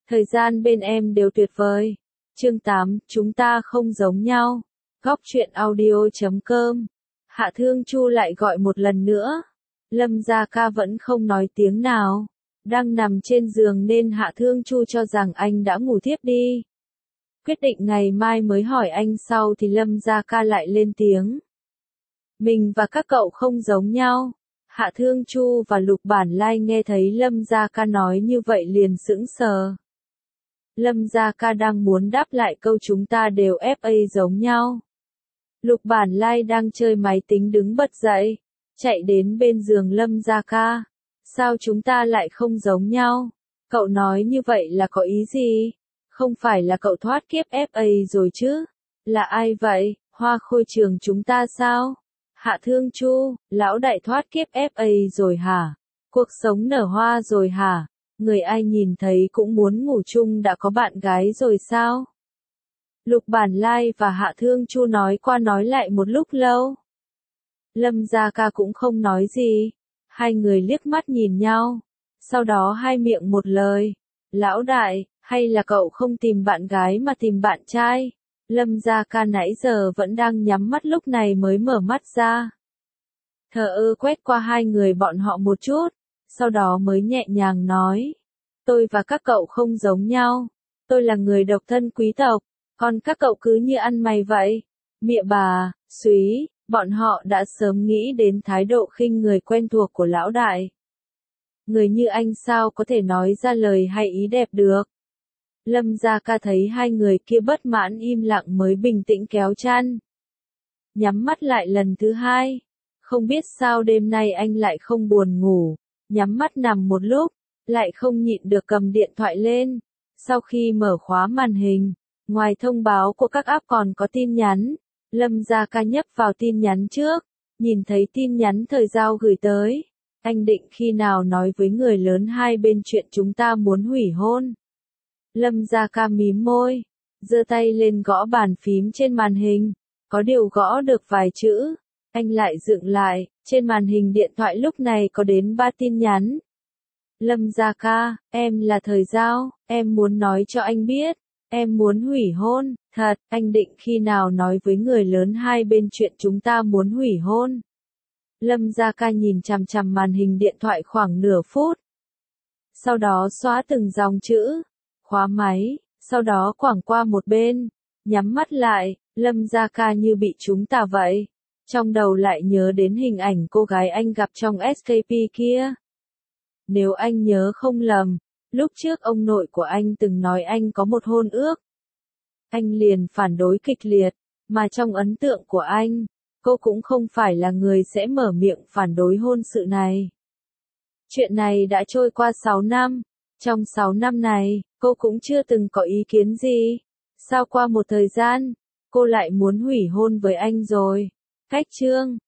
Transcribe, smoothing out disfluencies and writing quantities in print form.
Thời gian bên em đều tuyệt vời. Chương 8, chúng ta không giống nhau. Góc truyện audio.com. Hạ Thương Chu lại gọi một lần nữa. Lâm Gia Ca vẫn không nói tiếng nào. Đang nằm trên giường nên Hạ Thương Chu cho rằng anh đã ngủ thiếp đi. Quyết định ngày mai mới hỏi anh sau thì Lâm Gia Ca lại lên tiếng. Mình và các cậu không giống nhau. Hạ Thương Chu và Lục Bản Lai nghe thấy Lâm Gia Ca nói như vậy liền sững sờ. Lâm Gia Ca đang muốn đáp lại câu chúng ta đều FA giống nhau. Lục Bản Lai đang chơi máy tính đứng bật dậy, chạy đến bên giường Lâm Gia Ca. Sao chúng ta lại không giống nhau? Cậu nói như vậy là có ý gì? Không phải là cậu thoát kiếp FA rồi chứ? Là ai vậy? Hoa Khôi Trường chúng ta sao? Hạ Thương Chu, lão đại thoát kiếp FA rồi hả? Cuộc sống nở hoa rồi hả? Người ai nhìn thấy cũng muốn ngủ chung đã có bạn gái rồi sao? Lục Bản Lai và Hạ Thương Chu nói qua nói lại một lúc lâu. Lâm Gia Ca cũng không nói gì. Hai người liếc mắt nhìn nhau. Sau đó hai miệng một lời. Lão đại, hay là cậu không tìm bạn gái mà tìm bạn trai? Lâm Gia Ca nãy giờ vẫn đang nhắm mắt lúc này mới mở mắt ra. Thờ ơ quét qua hai người bọn họ một chút. Sau đó mới nhẹ nhàng nói. Tôi và các cậu không giống nhau. Tôi là người độc thân quý tộc. Còn các cậu cứ như ăn mày vậy. Mịa bà, súy, bọn họ đã sớm nghĩ đến thái độ khinh người quen thuộc của lão đại. Người như anh sao có thể nói ra lời hay ý đẹp được. Lâm Gia Ca thấy hai người kia bất mãn im lặng mới bình tĩnh kéo chăn. Nhắm mắt lại lần thứ hai. Không biết sao đêm nay anh lại không buồn ngủ. Nhắm mắt nằm một lúc, lại không nhịn được cầm điện thoại lên. Sau khi mở khóa màn hình, ngoài thông báo của các app còn có tin nhắn. Lâm Gia Ca nhấp vào tin nhắn trước, nhìn thấy tin nhắn thời giao gửi tới. Anh định khi nào nói với người lớn hai bên chuyện chúng ta muốn hủy hôn. Lâm Gia Ca mím môi, giơ tay lên gõ bàn phím trên màn hình, có điều gõ được vài chữ. Anh lại dựng lại, trên màn hình điện thoại lúc này có đến 3 tin nhắn. Lâm Gia Ca, em là thời giao, em muốn nói cho anh biết, em muốn hủy hôn, thật, anh định khi nào nói với người lớn hai bên chuyện chúng ta muốn hủy hôn. Lâm Gia Ca nhìn chằm chằm màn hình điện thoại khoảng nửa phút. Sau đó xóa từng dòng chữ, khóa máy, sau đó quẳng qua một bên, nhắm mắt lại, Lâm Gia Ca như bị trúng tà vậy. Trong đầu lại nhớ đến hình ảnh cô gái anh gặp trong SKP kia. Nếu anh nhớ không lầm, lúc trước ông nội của anh từng nói anh có một hôn ước. Anh liền phản đối kịch liệt, mà trong ấn tượng của anh, cô cũng không phải là người sẽ mở miệng phản đối hôn sự này. Chuyện này đã trôi qua 6 năm, trong 6 năm này, cô cũng chưa từng có ý kiến gì. Sao qua một thời gian, cô lại muốn hủy hôn với anh rồi? Cách chương